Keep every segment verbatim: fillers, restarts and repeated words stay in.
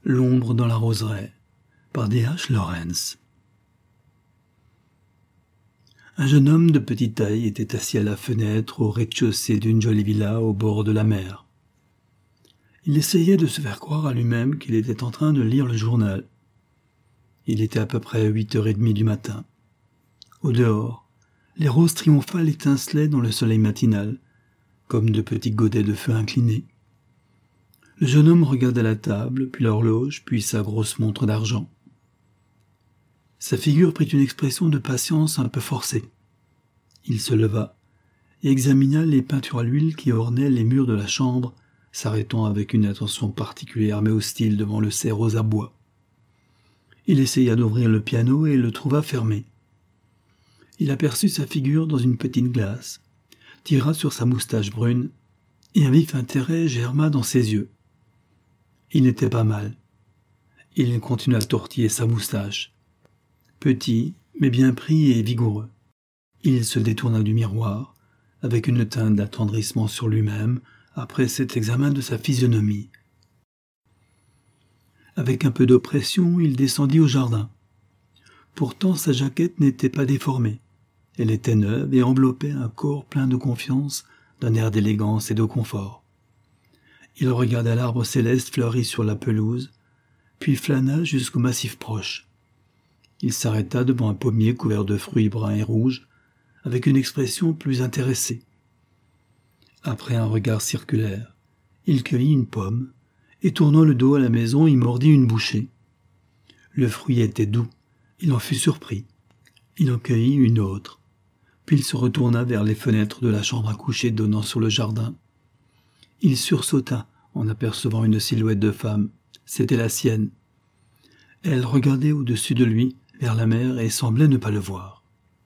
L'ombre dans la roseraie, par D H Lawrence. Un jeune homme de petite taille était assis à la fenêtre au rez-de-chaussée d'une jolie villa au bord de la mer. Il essayait de se faire croire à lui-même qu'il était en train de lire le journal. Il était à peu près huit heures trente du matin. Au dehors, les roses triomphales étincelaient dans le soleil matinal, comme de petits godets de feu inclinés. Le jeune homme regarda la table, puis l'horloge, puis sa grosse montre d'argent. Sa figure prit une expression de patience un peu forcée. Il se leva et examina les peintures à l'huile qui ornaient les murs de la chambre, s'arrêtant avec une attention particulière mais hostile devant le cerf à bois. Il essaya d'ouvrir le piano et le trouva fermé. Il aperçut sa figure dans une petite glace, tira sur sa moustache brune, et un vif intérêt germa dans ses yeux. Il n'était pas mal. Il continua à tortiller sa moustache. Petit, mais bien pris et vigoureux. Il se détourna du miroir, avec une teinte d'attendrissement sur lui-même, après cet examen de sa physionomie. Avec un peu d'oppression, il descendit au jardin. Pourtant, sa jaquette n'était pas déformée. Elle était neuve et enveloppait un corps plein de confiance, d'un air d'élégance et de confort. Il regarda l'arbre céleste fleuri sur la pelouse, puis flâna jusqu'au massif proche. Il s'arrêta devant un pommier couvert de fruits bruns et rouges, avec une expression plus intéressée. Après un regard circulaire, il cueillit une pomme, et tournant le dos à la maison, il mordit une bouchée. Le fruit était doux, il en fut surpris. Il en cueillit une autre, puis il se retourna vers les fenêtres de la chambre à coucher donnant sur le jardin. Il sursauta en apercevant une silhouette de femme. C'était la sienne. Elle regardait au-dessus de lui, vers la mer, et semblait ne pas le voir.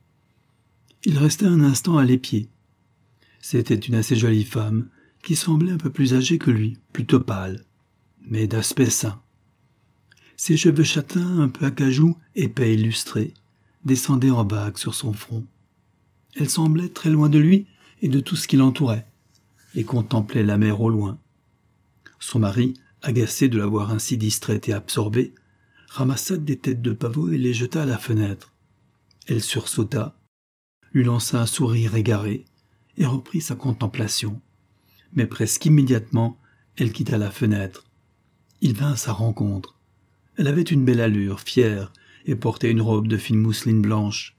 Il resta un instant à l'épied. C'était une assez jolie femme, qui semblait un peu plus âgée que lui, plutôt pâle, mais d'aspect sain. Ses cheveux châtains, un peu acajou, épais et lustrés, descendaient en bagues sur son front. Elle semblait très loin de lui et de tout ce qui l'entourait, et contemplait la mer au loin. Son mari, agacé de la voir ainsi distraite et absorbée, ramassa des têtes de pavots et les jeta à la fenêtre. Elle sursauta, lui lança un sourire égaré et reprit sa contemplation. Mais presque immédiatement, elle quitta la fenêtre. Il vint à sa rencontre. Elle avait une belle allure, fière, et portait une robe de fine mousseline blanche.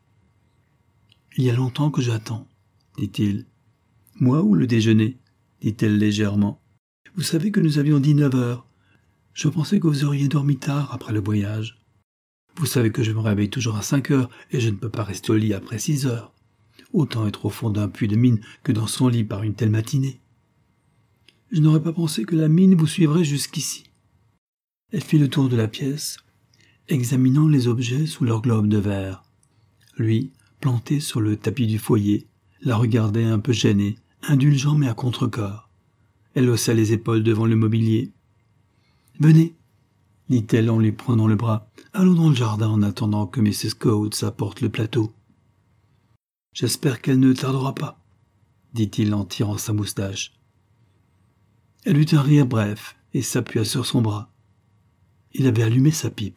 « Il y a longtemps que j'attends, » dit-il. « Moi ou le déjeuner ?» dit-elle légèrement. « Vous savez que nous avions dit neuf heures. Je pensais que vous auriez dormi tard après le voyage. Vous savez que je me réveille toujours à cinq heures et je ne peux pas rester au lit après six heures. Autant être au fond d'un puits de mine que dans son lit par une telle matinée. Je n'aurais pas pensé que la mine vous suivrait jusqu'ici. » Elle fit le tour de la pièce, examinant les objets sous leur globe de verre. Lui, planté sur le tapis du foyer, la regardait un peu gêné, indulgent mais à contre-cœur. Elle haussa les épaules devant le mobilier. « Venez, » dit-elle en lui prenant le bras. « Allons dans le jardin en attendant que missus Coates apporte le plateau. »« J'espère qu'elle ne tardera pas, » dit-il en tirant sa moustache. Elle eut un rire bref et s'appuya sur son bras. Il avait allumé sa pipe.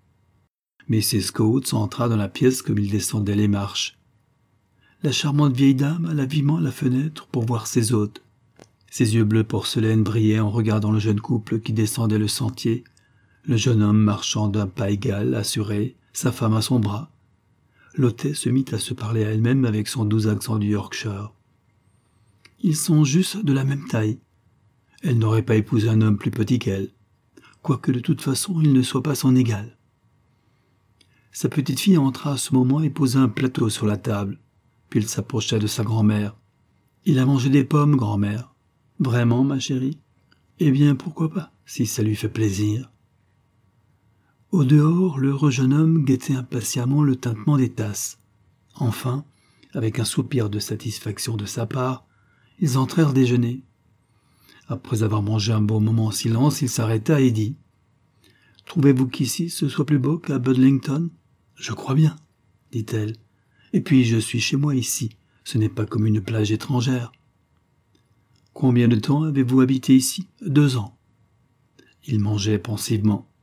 missus Coates entra dans la pièce comme il descendait les marches. La charmante vieille dame alla vivement à la fenêtre pour voir ses hôtes. Ses yeux bleus porcelaine brillaient en regardant le jeune couple qui descendait le sentier, le jeune homme marchant d'un pas égal, assuré, sa femme à son bras. L'hôtesse se mit à se parler à elle-même avec son doux accent du Yorkshire. Ils sont juste de la même taille. Elle n'aurait pas épousé un homme plus petit qu'elle, quoique de toute façon il ne soit pas son égal. Sa petite fille entra à ce moment et posa un plateau sur la table, puis il s'approcha de sa grand-mère. « Il a mangé des pommes, grand-mère. »« Vraiment, ma chérie ? Eh bien, pourquoi pas, si ça lui fait plaisir. » Au dehors, l'heureux jeune homme guettait impatiemment le tintement des tasses. Enfin, avec un soupir de satisfaction de sa part, ils entrèrent déjeuner. Après avoir mangé un bon moment en silence, il s'arrêta et dit « Trouvez-vous qu'ici ce soit plus beau qu'à Budlington ? » ?»« Je crois bien, » dit-elle. « Et puis je suis chez moi ici, ce n'est pas comme une plage étrangère. » « Combien de temps avez-vous habité ici ? » « Deux ans. » Il mangeait pensivement.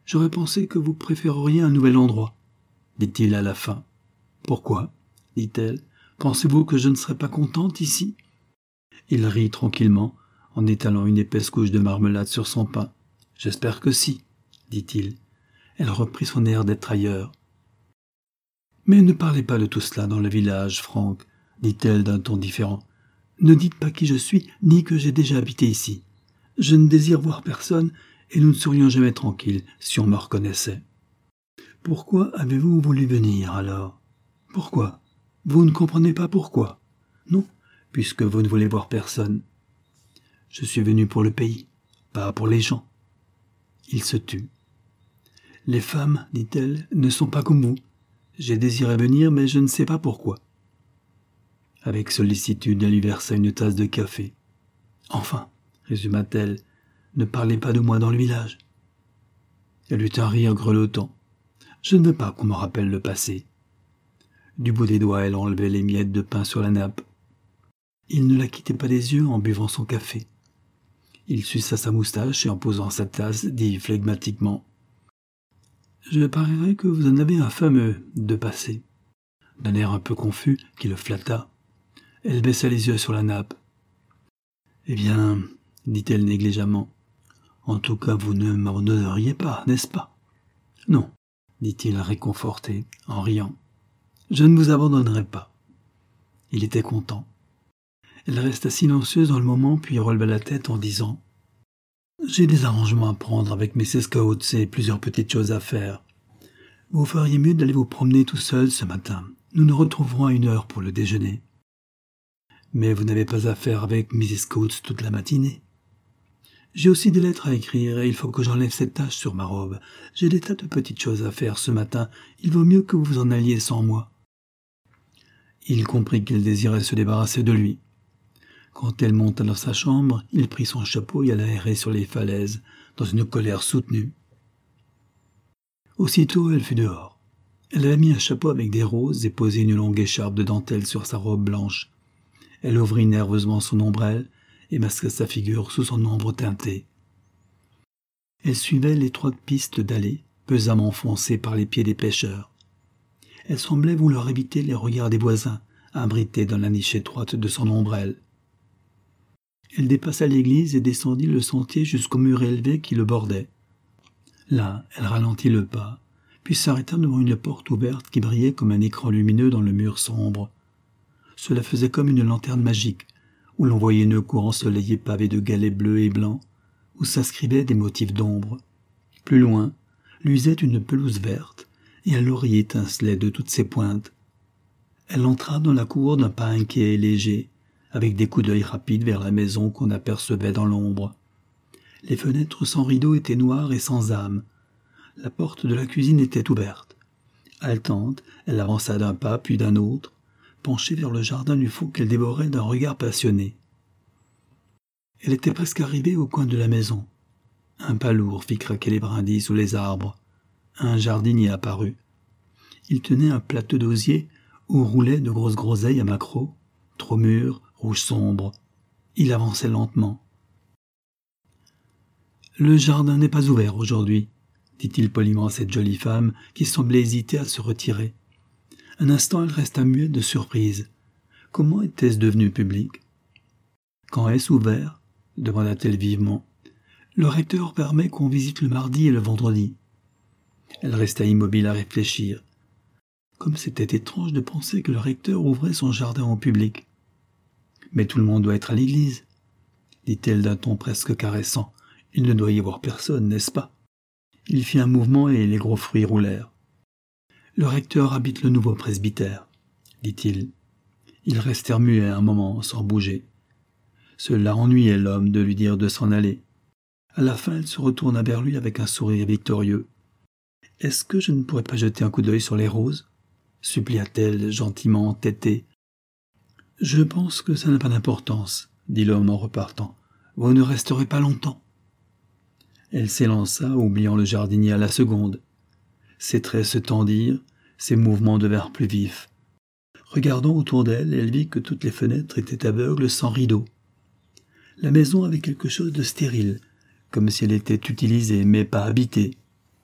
J'aurais pensé que vous préféreriez un nouvel endroit, dit-il à la fin. Pourquoi, dit-elle, pensez-vous que je ne serais pas contente ici? Il rit tranquillement, en étalant une épaisse couche de marmelade sur son pain. J'espère que si, dit-il. Elle reprit son air d'être ailleurs. Mais ne parlez pas de tout cela dans le village, Franck, dit-elle d'un ton différent. Ne dites pas qui je suis, ni que j'ai déjà habité ici. Je ne désire voir personne, et nous ne serions jamais tranquilles si on me reconnaissait. Pourquoi avez-vous voulu venir, alors? Pourquoi? Vous ne comprenez pas pourquoi? Non, puisque vous ne voulez voir personne. Je suis venu pour le pays, pas pour les gens. Il se tut. Les femmes, dit-elle, ne sont pas comme vous. J'ai désiré venir, mais je ne sais pas pourquoi. Avec sollicitude, elle lui versa une tasse de café. Enfin, résuma-t-elle, ne parlez pas de moi dans le village. Elle eut un rire grelottant. Je ne veux pas qu'on me rappelle le passé. Du bout des doigts, elle enlevait les miettes de pain sur la nappe. Il ne la quittait pas des yeux en buvant son café. Il suça sa moustache et en posant sa tasse, dit flegmatiquement « Je parierais que vous en avez un fameux de passé. » D'un air un peu confus qui le flatta, elle baissa les yeux sur la nappe. « Eh bien, dit-elle négligemment, en tout cas vous ne m'abandonneriez pas, n'est-ce pas ?»« Non, dit-il réconforté, en riant. Je ne vous abandonnerai pas. » Il était content. Elle resta silencieuse dans le moment, puis releva la tête en disant « J'ai des arrangements à prendre avec missus Coates et plusieurs petites choses à faire. Vous feriez mieux d'aller vous promener tout seul ce matin. Nous nous retrouverons à une heure pour le déjeuner. » « Mais vous n'avez pas affaire avec missus Coates toute la matinée. »« J'ai aussi des lettres à écrire et il faut que j'enlève cette tache sur ma robe. J'ai des tas de petites choses à faire ce matin. Il vaut mieux que vous vous en alliez sans moi. » Il comprit qu'elle désirait se débarrasser de lui. Quand elle monta dans sa chambre, il prit son chapeau et alla errer sur les falaises, dans une colère soutenue. Aussitôt, elle fut dehors. Elle avait mis un chapeau avec des roses et posé une longue écharpe de dentelle sur sa robe blanche. Elle ouvrit nerveusement son ombrelle et masqua sa figure sous son ombre teintée. Elle suivait l'étroite piste d'allée, pesamment foncée par les pieds des pêcheurs. Elle semblait vouloir éviter les regards des voisins, abrités dans la niche étroite de son ombrelle. Elle dépassa l'église et descendit le sentier jusqu'au mur élevé qui le bordait. Là, elle ralentit le pas, puis s'arrêta devant une porte ouverte qui brillait comme un écran lumineux dans le mur sombre. Cela faisait comme une lanterne magique, où l'on voyait une cour ensoleillée pavée de galets bleus et blancs, où s'inscrivaient des motifs d'ombre. Plus loin, luisait une pelouse verte, et un laurier étincelait de toutes ses pointes. Elle entra dans la cour d'un pas inquiet et léger, avec des coups d'œil rapides vers la maison qu'on apercevait dans l'ombre. Les fenêtres sans rideaux étaient noires et sans âme. La porte de la cuisine était ouverte. Haletante, elle avança d'un pas puis d'un autre, penchée vers le jardin du fond qu'elle dévorait d'un regard passionné. Elle était presque arrivée au coin de la maison. Un pas lourd fit craquer les brindilles sous les arbres. Un jardinier apparut. Il tenait un plateau d'osier où roulaient de grosses groseilles à maquereaux, trop mûres, rouge sombre. Il avançait lentement. « Le jardin n'est pas ouvert aujourd'hui, » dit-il poliment à cette jolie femme qui semblait hésiter à se retirer. Un instant, elle resta muette de surprise. Comment était-ce devenu public? « Quand est-ce ouvert ?» demanda-t-elle vivement. « Le recteur permet qu'on visite le mardi et le vendredi. » Elle resta immobile à réfléchir. Comme c'était étrange de penser que le recteur ouvrait son jardin au public. « Mais tout le monde doit être à l'église, » dit-elle d'un ton presque caressant. « Il ne doit y avoir personne, n'est-ce pas ?» Il fit un mouvement et les gros fruits roulèrent. « Le recteur habite le nouveau presbytère, » dit-il. Ils restèrent muets un moment, sans bouger. Cela ennuyait l'homme de lui dire de s'en aller. À la fin, elle se retourna vers lui avec un sourire victorieux. « Est-ce que je ne pourrais pas jeter un coup d'œil sur les roses ?» supplia-t-elle, gentiment entêtée. « Je pense que ça n'a pas d'importance, » dit l'homme en repartant. « Vous ne resterez pas longtemps. » Elle s'élança, oubliant le jardinier à la seconde. Ses traits se tendirent, ses mouvements devinrent plus vifs. Regardant autour d'elle, elle vit que toutes les fenêtres étaient aveugles sans rideaux. La maison avait quelque chose de stérile, comme si elle était utilisée mais pas habitée.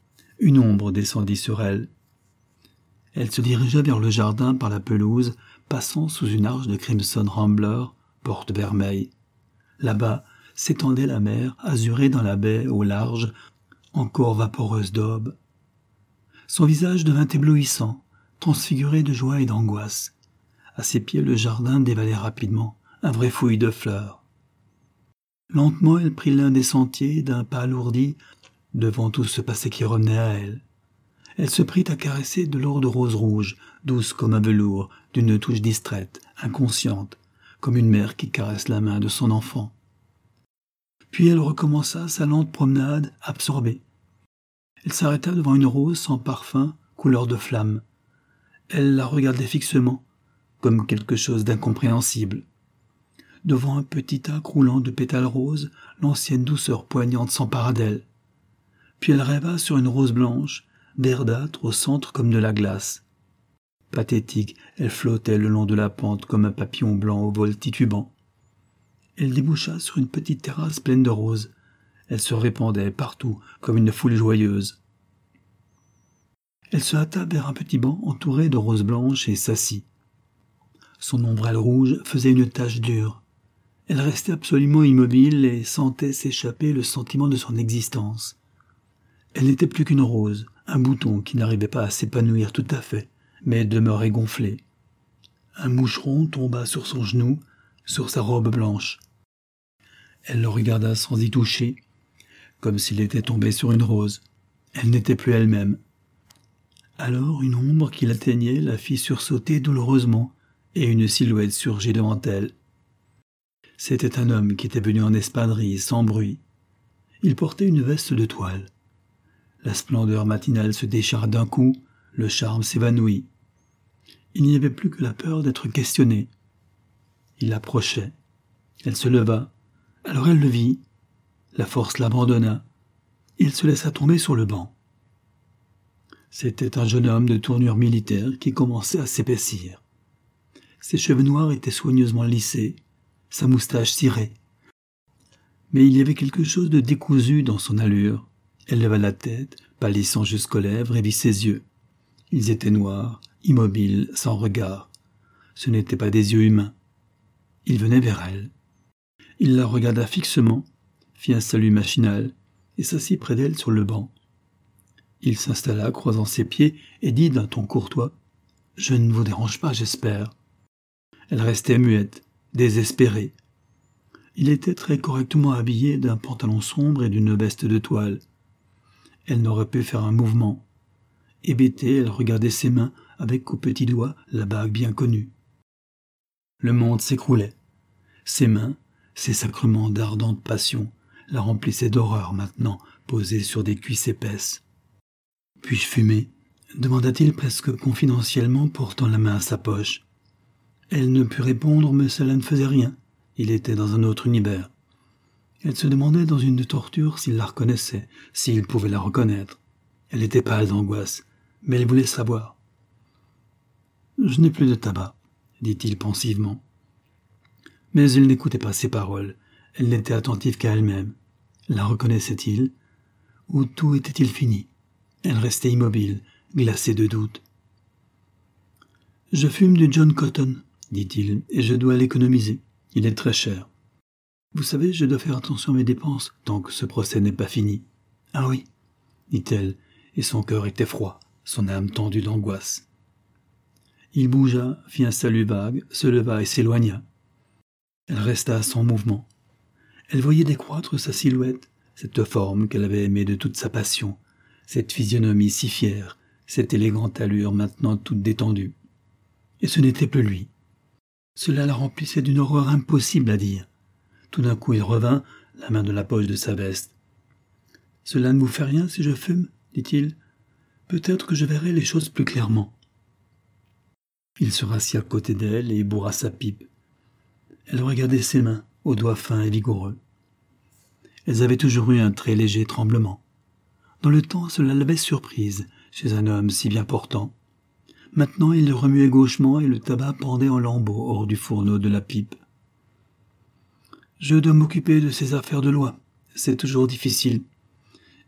Une ombre descendit sur elle. Elle se dirigea vers le jardin par la pelouse, passant sous une arche de Crimson Rambler, porte vermeille. Là-bas s'étendait la mer, azurée dans la baie au large, encore vaporeuse d'aube. Son visage devint éblouissant, transfiguré de joie et d'angoisse. À ses pieds, le jardin dévalait rapidement, un vrai fouillis de fleurs. Lentement, elle prit l'un des sentiers, d'un pas alourdi, devant tout ce passé qui revenait à elle. Elle se prit à caresser de lourdes roses rouges, douces comme un velours, d'une touche distraite, inconsciente, comme une mère qui caresse la main de son enfant. Puis elle recommença sa lente promenade, absorbée. Elle s'arrêta devant une rose sans parfum, couleur de flamme. Elle la regardait fixement, comme quelque chose d'incompréhensible. Devant un petit tas croulant de pétales roses, l'ancienne douceur poignante s'empara d'elle. Puis elle rêva sur une rose blanche, verdâtre au centre comme de la glace. Pathétique, elle flottait le long de la pente comme un papillon blanc au vol titubant. Elle déboucha sur une petite terrasse pleine de roses. Elle se répandait partout comme une foule joyeuse. Elle se hâta vers un petit banc entouré de roses blanches et s'assit. Son ombrelle rouge faisait une tache dure. Elle restait absolument immobile et sentait s'échapper le sentiment de son existence. Elle n'était plus qu'une rose, un bouton qui n'arrivait pas à s'épanouir tout à fait, mais demeurait gonflé. Un moucheron tomba sur son genou, sur sa robe blanche. Elle le regarda sans y toucher, comme s'il était tombé sur une rose. Elle n'était plus elle-même. Alors une ombre qui l'atteignait la fit sursauter douloureusement, et une silhouette surgit devant elle. C'était un homme qui était venu en espadrille, sans bruit. Il portait une veste de toile. La splendeur matinale se déchira d'un coup, le charme s'évanouit. Il n'y avait plus que la peur d'être questionnée. Il approchait. Elle se leva. Alors elle le vit. La force l'abandonna. Il se laissa tomber sur le banc. C'était un jeune homme de tournure militaire qui commençait à s'épaissir. Ses cheveux noirs étaient soigneusement lissés, sa moustache cirée. Mais il y avait quelque chose de décousu dans son allure. Elle leva la tête, pâlissant jusqu'aux lèvres, et vit ses yeux. Ils étaient noirs, immobiles, sans regard. Ce n'étaient pas des yeux humains. Il venait vers elle. Il la regarda fixement, fit un salut machinal, et s'assit près d'elle sur le banc. Il s'installa, croisant ses pieds, et dit d'un ton courtois « Je ne vous dérange pas, j'espère. » Elle restait muette, désespérée. Il était très correctement habillé d'un pantalon sombre et d'une veste de toile. Elle n'aurait pu faire un mouvement. Hébétée, elle regardait ses mains avec au petit doigt la bague bien connue. Le monde s'écroulait. Ses mains, ses sacrements d'ardente passion, la remplissaient d'horreur maintenant, posée sur des cuisses épaisses. « Puis-je fumer ?» demanda-t-il presque confidentiellement, portant la main à sa poche. Elle ne put répondre, mais cela ne faisait rien. Il était dans un autre univers. Elle se demandait dans une torture s'il la reconnaissait, s'il pouvait la reconnaître. Elle était pâle d'angoisse, mais elle voulait savoir. « Je n'ai plus de tabac, » dit-il pensivement. Mais il n'écoutait pas ses paroles. Elle n'était attentive qu'à elle-même. La reconnaissait-il? Ou tout était-il fini? Elle restait immobile, glacée de doute. « Je fume du John Cotton, » dit-il, « et je dois l'économiser. Il est très cher. Vous savez, je dois faire attention à mes dépenses tant que ce procès n'est pas fini. »« Ah oui, » dit-elle, et son cœur était froid, son âme tendue d'angoisse. Il bougea, fit un salut vague, se leva et s'éloigna. Elle resta sans mouvement. Elle voyait décroître sa silhouette, cette forme qu'elle avait aimée de toute sa passion, cette physionomie si fière, cette élégante allure maintenant toute détendue. Et ce n'était plus lui. Cela la remplissait d'une horreur impossible à dire. Tout d'un coup, il revint, la main dans la poche de sa veste. « Cela ne vous fait rien si je fume ?» dit-il. « Peut-être que je verrai les choses plus clairement. » Il se rassit à côté d'elle et bourra sa pipe. Elle regardait ses mains, aux doigts fins et vigoureux. Elles avaient toujours eu un très léger tremblement. Dans le temps, cela l'avait surprise, chez un homme si bien portant. Maintenant, il le remuait gauchement et le tabac pendait en lambeaux hors du fourneau de la pipe. « Je dois m'occuper de ces affaires de loi. C'est toujours difficile.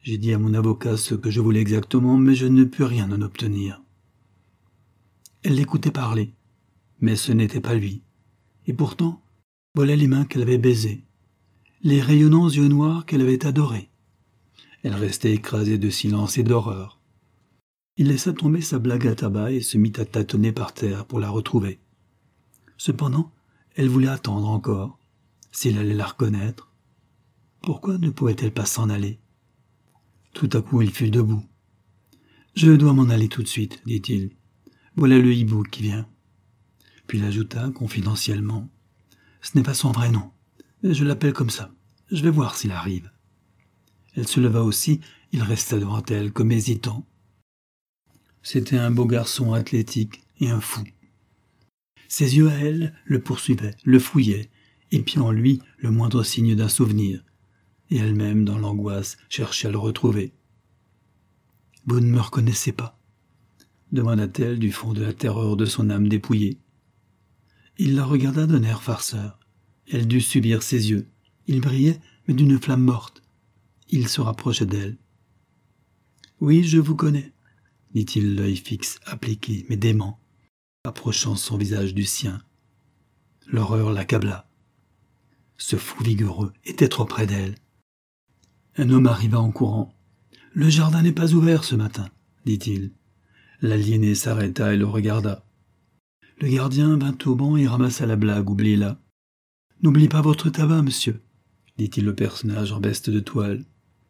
J'ai dit à mon avocat ce que je voulais exactement, mais je ne pus rien en obtenir. » Elle l'écoutait parler, mais ce n'était pas lui. Et pourtant, voilà les mains qu'elle avait baisées, les rayonnants yeux noirs qu'elle avait adorés. Elle restait écrasée de silence et d'horreur. Il laissa tomber sa blague à tabac et se mit à tâtonner par terre pour la retrouver. Cependant, elle voulait attendre encore, s'il allait la reconnaître. Pourquoi ne pouvait-elle pas s'en aller? Tout à coup, il fut debout. « Je dois m'en aller tout de suite, dit-il. Voilà le hibou qui vient. » Puis il ajouta confidentiellement. « Ce n'est pas son vrai nom. Je l'appelle comme ça. Je vais voir s'il arrive. » Elle se leva aussi, il resta devant elle comme hésitant. C'était un beau garçon athlétique et un fou. Ses yeux à elle le poursuivaient, le fouillaient, épiant en lui le moindre signe d'un souvenir, et elle-même, dans l'angoisse, cherchait à le retrouver. « Vous ne me reconnaissez pas ?» demanda-t-elle du fond de la terreur de son âme dépouillée. Il la regarda d'un air farceur. Elle dut subir ses yeux. Ils brillaient, mais d'une flamme morte. Il se rapprocha d'elle. « Oui, je vous connais, » dit-il, l'œil fixe, appliqué, mais dément, approchant son visage du sien. L'horreur l'accabla. Ce fou vigoureux était trop près d'elle. Un homme arriva en courant. « Le jardin n'est pas ouvert ce matin, » dit-il. L'aliéné s'arrêta et le regarda. Le gardien vint au banc et ramassa la blague oubliée là. « N'oubliez pas votre tabac, monsieur, » dit-il au personnage en veste de toile.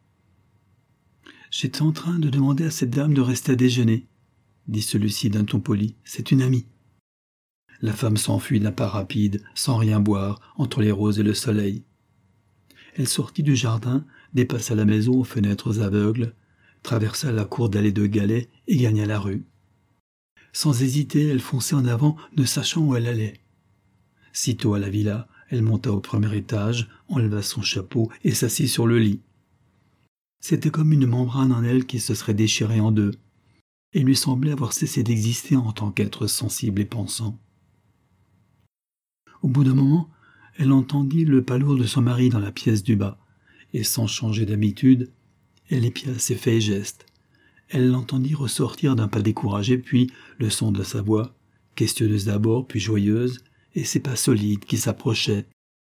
« J'étais en train de demander à cette dame de rester à déjeuner, » dit celui-ci d'un ton poli. « C'est une amie. » La femme s'enfuit d'un pas rapide, sans rien boire, entre les roses et le soleil. Elle sortit du jardin, dépassa la maison aux fenêtres aveugles, traversa la cour d'allée de galets et gagna la rue. Sans hésiter, elle fonçait en avant, ne sachant où elle allait. Sitôt à la villa, elle monta au premier étage, enleva son chapeau et s'assit sur le lit. C'était comme une membrane en elle qui se serait déchirée en deux, et lui semblait avoir cessé d'exister en tant qu'être sensible et pensant. Au bout d'un moment, elle entendit le pas lourd de son mari dans la pièce du bas, et sans changer d'habitude, elle épia ses faits et gestes. Elle l'entendit ressortir d'un pas découragé, puis le son de sa voix, questionneuse d'abord, puis joyeuse, et ses pas solides qui s'approchaient.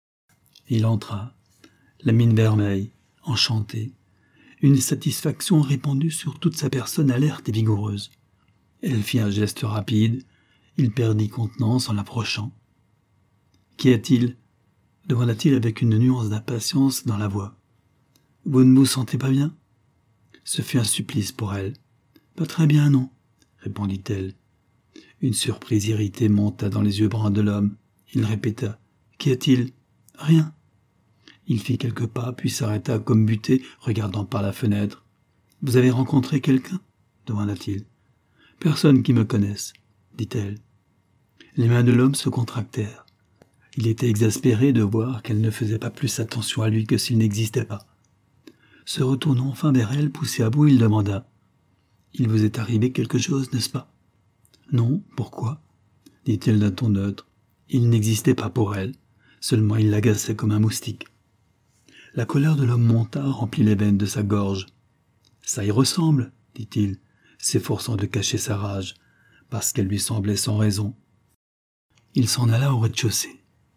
Il entra, la mine vermeille, enchanté, une satisfaction répandue sur toute sa personne alerte et vigoureuse. Elle fit un geste rapide, il perdit contenance en l'approchant. « Qu'y a-t-il » demanda-t-il avec une nuance d'impatience dans la voix. « Vous ne vous sentez pas bien ?» Ce fut un supplice pour elle. « Pas très bien, non » répondit-elle. Une surprise irritée monta dans les yeux bruns de l'homme. Il répéta. « Qu'y a-t-il ?»« Rien. » Il fit quelques pas, puis s'arrêta comme buté, regardant par la fenêtre. « Vous avez rencontré quelqu'un » demanda-t-il. « Personne qui me connaisse, » dit-elle. Les mains de l'homme se contractèrent. Il était exaspéré de voir qu'elle ne faisait pas plus attention à lui que s'il n'existait pas. Se retournant enfin vers elle, poussé à bout, il demanda. « Il vous est arrivé quelque chose, n'est-ce pas ?»« Non, pourquoi ?» dit-elle d'un ton neutre. Il n'existait pas pour elle, seulement il l'agaçait comme un moustique. La colère de l'homme monta, remplit les veines de sa gorge. « Ça y ressemble, » dit-il, s'efforçant de cacher sa rage, parce qu'elle lui semblait sans raison. Il s'en alla au rez-de-chaussée.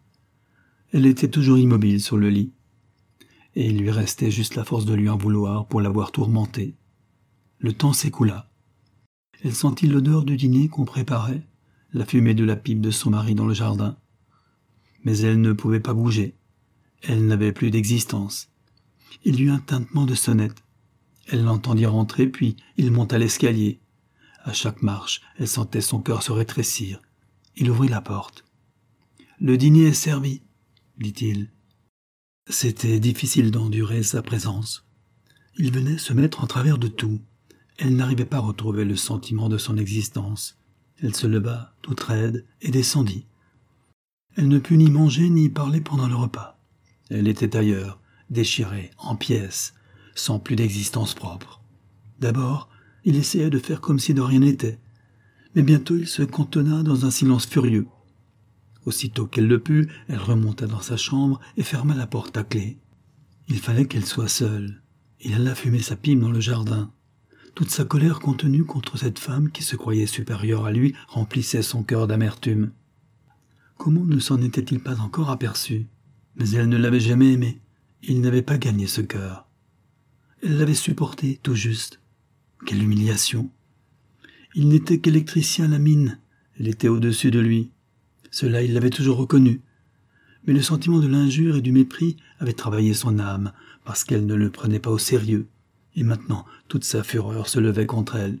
Elle était toujours immobile sur le lit, et il lui restait juste la force de lui en vouloir pour l'avoir tourmentée. Le temps s'écoula. Elle sentit l'odeur du dîner qu'on préparait, la fumée de la pipe de son mari dans le jardin. Mais elle ne pouvait pas bouger. Elle n'avait plus d'existence. Il y eut un tintement de sonnette. Elle l'entendit rentrer, puis il monta l'escalier. À chaque marche, elle sentait son cœur se rétrécir. Il ouvrit la porte. « Le dîner est servi, » dit-il. C'était difficile d'endurer sa présence. Il venait se mettre en travers de tout. Elle n'arrivait pas à retrouver le sentiment de son existence. Elle se leva, toute raide, et descendit. Elle ne put ni manger ni parler pendant le repas. Elle était ailleurs, déchirée, en pièces, sans plus d'existence propre. D'abord, il essaya de faire comme si de rien n'était, mais bientôt il se cantonna dans un silence furieux. Aussitôt qu'elle le put, elle remonta dans sa chambre et ferma la porte à clé. Il fallait qu'elle soit seule, Il alla fumer sa pipe dans le jardin. Toute sa colère contenue contre cette femme qui se croyait supérieure à lui remplissait son cœur d'amertume. Comment ne s'en était-il pas encore aperçu? Mais elle ne l'avait jamais aimé. Il n'avait pas gagné ce cœur. Elle l'avait supporté, tout juste. Quelle humiliation! Il n'était qu'électricien à la mine. Elle était au-dessus de lui. Cela, il l'avait toujours reconnu. Mais le sentiment de l'injure et du mépris avait travaillé son âme, parce qu'elle ne le prenait pas au sérieux. Et maintenant, toute sa fureur se levait contre elle.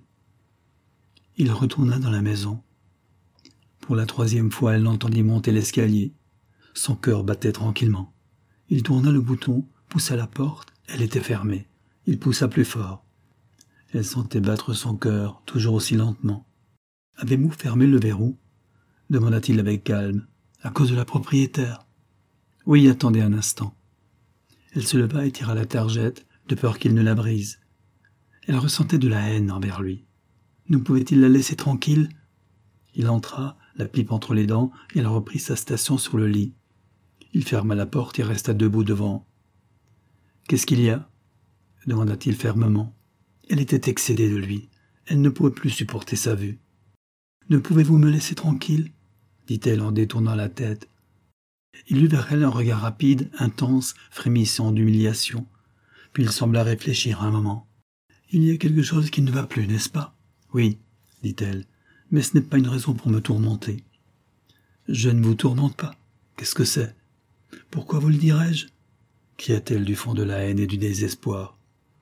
Il retourna dans la maison. Pour la troisième fois, elle l'entendit monter l'escalier. Son cœur battait tranquillement. Il tourna le bouton, poussa la porte, elle était fermée. Il poussa plus fort. Elle sentait battre son cœur, toujours aussi lentement. « Avez-vous fermé le verrou ?» demanda-t-il avec calme. « À cause de la propriétaire ?»« Oui, attendez un instant. » Elle se leva et tira la targette, de peur qu'il ne la brise. Elle ressentait de la haine envers lui. Ne pouvait-il la laisser tranquille? Il entra, la pipe entre les dents, et elle reprit sa station sur le lit. Il ferma la porte et resta debout devant. « Qu'est-ce qu'il y a ?» demanda-t-il fermement. Elle était excédée de lui. Elle ne pouvait plus supporter sa vue. « Ne pouvez-vous me laisser tranquille ?» dit-elle en détournant la tête. Il eut vers elle un regard rapide, intense, frémissant d'humiliation. Puis il sembla réfléchir un moment. « Il y a quelque chose qui ne va plus, n'est-ce pas ?»« Oui, » dit-elle, « mais ce n'est pas une raison pour me tourmenter. »« Je ne vous tourmente pas. Qu'est-ce que c'est ? Pourquoi vous le dirais-je » cria-t-elle du fond de la haine et du désespoir.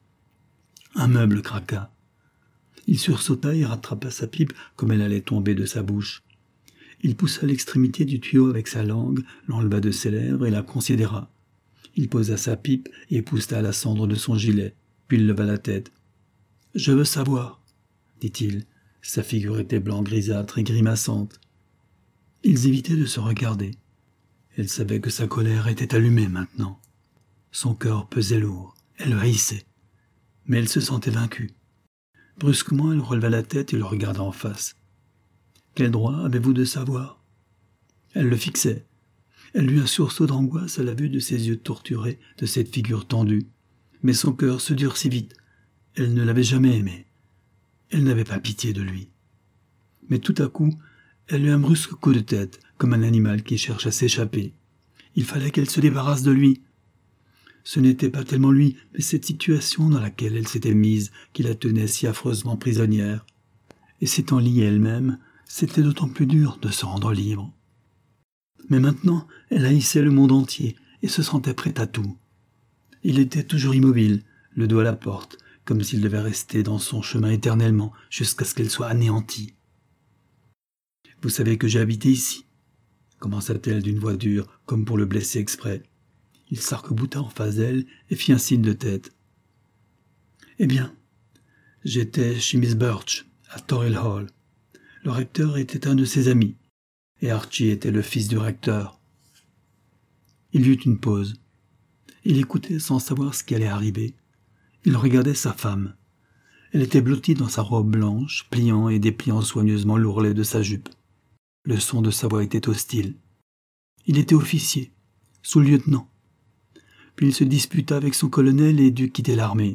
Un meuble craqua. Il sursauta et rattrapa sa pipe comme elle allait tomber de sa bouche. Il poussa l'extrémité du tuyau avec sa langue, l'enleva de ses lèvres et la considéra. Il posa sa pipe et épousseta la cendre de son gilet, puis il leva la tête. « Je veux savoir, » dit-il. Sa figure était blanc-grisâtre et grimaçante. Ils évitaient de se regarder. Elle savait que sa colère était allumée maintenant. Son cœur pesait lourd. Elle le haïssait. Mais elle se sentait vaincue. Brusquement, elle releva la tête et le regarda en face. « Quel droit avez-vous de savoir ?» Elle le fixait. Elle eut un sursaut d'angoisse à la vue de ses yeux torturés, de cette figure tendue. Mais son cœur se durcit vite. Elle ne l'avait jamais aimé. Elle n'avait pas pitié de lui. Mais tout à coup, elle eut un brusque coup de tête, comme un animal qui cherche à s'échapper. Il fallait qu'elle se débarrasse de lui. Ce n'était pas tellement lui, mais cette situation dans laquelle elle s'était mise qui la tenait si affreusement prisonnière. Et s'étant liée elle-même, c'était d'autant plus dur de se rendre libre. Mais maintenant, elle haïssait le monde entier et se sentait prête à tout. Il était toujours immobile, le dos à la porte, comme s'il devait rester dans son chemin éternellement jusqu'à ce qu'elle soit anéantie. « Vous savez que j'ai habité ici ?» commença-t-elle d'une voix dure, comme pour le blesser exprès. Il s'arc-bouta en face d'elle et fit un signe de tête. « Eh bien, j'étais chez Miss Birch, à Toril Hall. Le recteur était un de ses amis, et Archie était le fils du recteur. » Il y eut une pause. Il écoutait sans savoir ce qui allait arriver. Il regardait sa femme. Elle était blottie dans sa robe blanche, pliant et dépliant soigneusement l'ourlet de sa jupe. Le son de sa voix était hostile. Il était officier, sous-lieutenant. Puis il se disputa avec son colonel et dut quitter l'armée.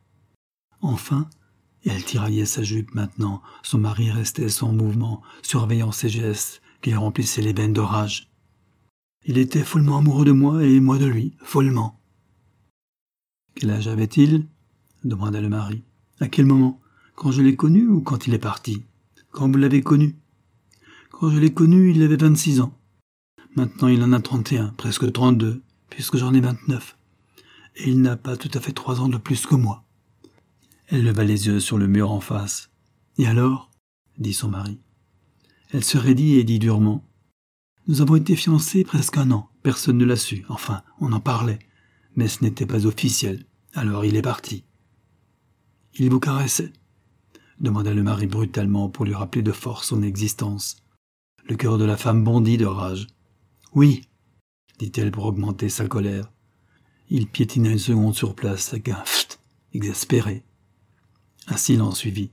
Enfin, elle tiraillait sa jupe maintenant. Son mari restait sans mouvement, surveillant ses gestes qui remplissaient les veines de rage. Il était follement amoureux de moi et moi de lui, follement. « Quel âge avait-il » demanda le mari. « À quel moment? Quand je l'ai connu ou quand il est parti? Quand vous l'avez connu? Quand je l'ai connu, il avait vingt-six ans. Maintenant, il en a trente et un, presque trente-deux, puisque j'en ai vingt-neuf. Et il n'a pas tout à fait trois ans de plus que moi. » Elle leva les yeux sur le mur en face. « Et alors ?» dit son mari. Elle se raidit et dit durement. « Nous avons été fiancés presque un an. Personne ne l'a su. Enfin, on en parlait. Mais ce n'était pas officiel. Alors il est parti. »« Il vous caressait ?» demanda le mari brutalement pour lui rappeler de force son existence. Le cœur de la femme bondit de rage. « Oui, » dit-elle pour augmenter sa colère. Il piétina une seconde sur place avec un « pfft » exaspéré. Un silence suivit.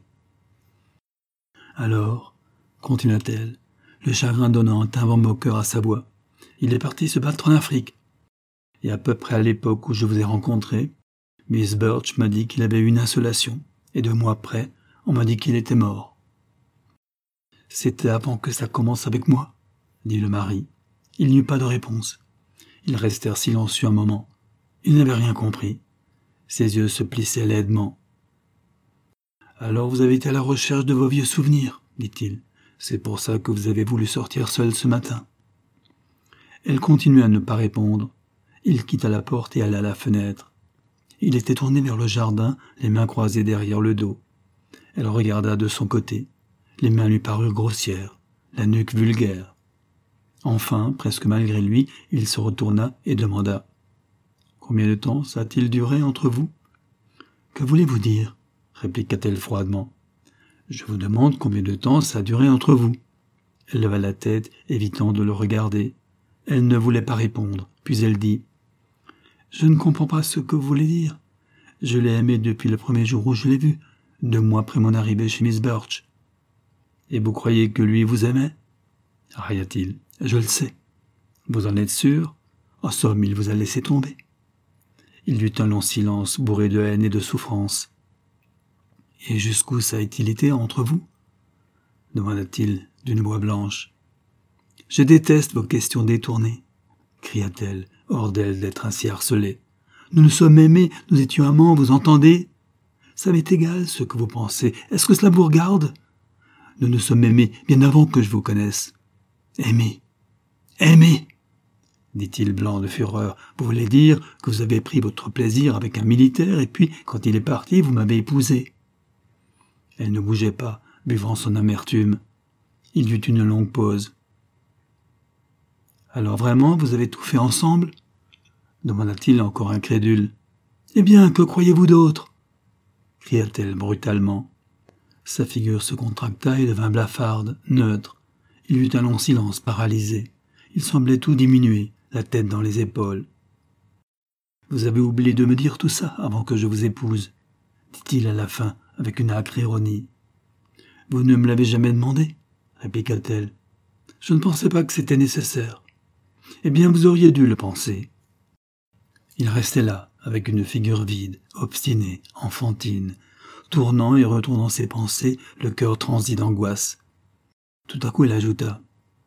« Alors, » continua-t-elle, le chagrin donnant un timbre moqueur à sa voix, « il est parti se battre en Afrique. Et à peu près à l'époque où je vous ai rencontré, Miss Birch m'a dit qu'il avait eu une insolation, et deux mois après, on m'a dit qu'il était mort. »« C'était avant que ça commence avec moi, » dit le mari. Il n'y eut pas de réponse. Ils restèrent silencieux un moment. Il n'avait rien compris. Ses yeux se plissaient laidement. « Alors vous avez été à la recherche de vos vieux souvenirs, » dit-il. « C'est pour ça que vous avez voulu sortir seule ce matin. » Elle continua à ne pas répondre. Il quitta la porte et alla à la fenêtre. Il était tourné vers le jardin, les mains croisées derrière le dos. Elle regarda de son côté. Les mains lui parurent grossières, la nuque vulgaire. Enfin, presque malgré lui, il se retourna et demanda « Combien de temps ça a-t-il duré entre vous ?»« Que voulez-vous dire ?» répliqua-t-elle froidement. « Je vous demande combien de temps ça a duré entre vous. » Elle leva la tête, évitant de le regarder. Elle ne voulait pas répondre, puis elle dit « Je ne comprends pas ce que vous voulez dire. Je l'ai aimé depuis le premier jour où je l'ai vu, deux mois après mon arrivée chez Miss Birch. »« Et vous croyez que lui vous aimait ?» railla-t-il. « Je le sais. Vous en êtes sûr ? En somme, il vous a laissé tomber. » Il y eut un long silence, bourré de haine et de souffrance. « Et jusqu'où ça a-t-il été entre vous ?» demanda-t-il d'une voix blanche. « Je déteste vos questions détournées, » cria-t-elle, hors d'elle d'être ainsi harcelée. « Nous nous sommes aimés, nous étions amants, vous entendez ? Ça m'est égal ce que vous pensez. Est-ce que cela vous regarde ? Nous nous sommes aimés bien avant que je vous connaisse. Aimés, aimés !» dit-il blanc de fureur. « Vous voulez dire que vous avez pris votre plaisir avec un militaire et puis, quand il est parti, vous m'avez épousé. » Elle ne bougeait pas, buvant son amertume. Il y eut une longue pause. « Alors vraiment, vous avez tout fait ensemble ?» demanda-t-il encore incrédule. « Eh bien, que croyez-vous d'autre ?» cria-t-elle brutalement. Sa figure se contracta et devint blafarde, neutre. Il y eut un long silence paralysé. Il semblait tout diminuer, la tête dans les épaules. « Vous avez oublié de me dire tout ça avant que je vous épouse, » dit-il à la fin, avec une âcre ironie. « Vous ne me l'avez jamais demandé, » répliqua-t-elle. « Je ne pensais pas que c'était nécessaire. » « Eh bien, vous auriez dû le penser. » Il restait là, avec une figure vide, obstinée, enfantine, tournant et retournant ses pensées, le cœur transi d'angoisse. Tout à coup, il ajouta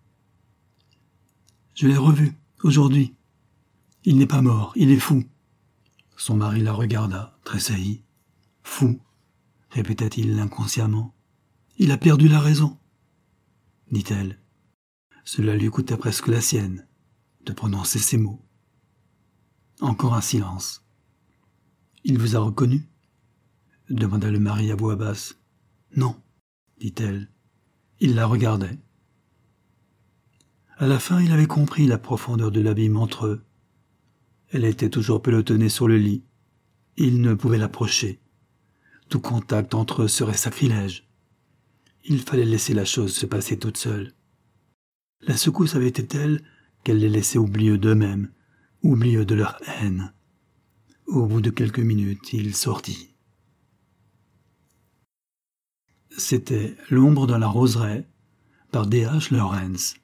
« Je l'ai revu, aujourd'hui. Il n'est pas mort, il est fou. » Son mari la regarda, tressailli. « Fou » répéta-t-il inconsciemment. « Il a perdu la raison, » dit-elle. Cela lui coûta presque la sienne de prononcer ces mots. Encore un silence. « Il vous a reconnu ?» demanda le mari à voix basse. « Non, » dit-elle. Il la regardait. À la fin, il avait compris la profondeur de l'abîme entre eux. Elle était toujours pelotonnée sur le lit. Il ne pouvait l'approcher. Tout contact entre eux serait sacrilège. Il fallait laisser la chose se passer toute seule. La secousse avait été telle qu'elle les laissait oublieux d'eux-mêmes, oublieux de leur haine. Au bout de quelques minutes, il sortit. C'était L'ombre dans la roseraie par D H Lawrence.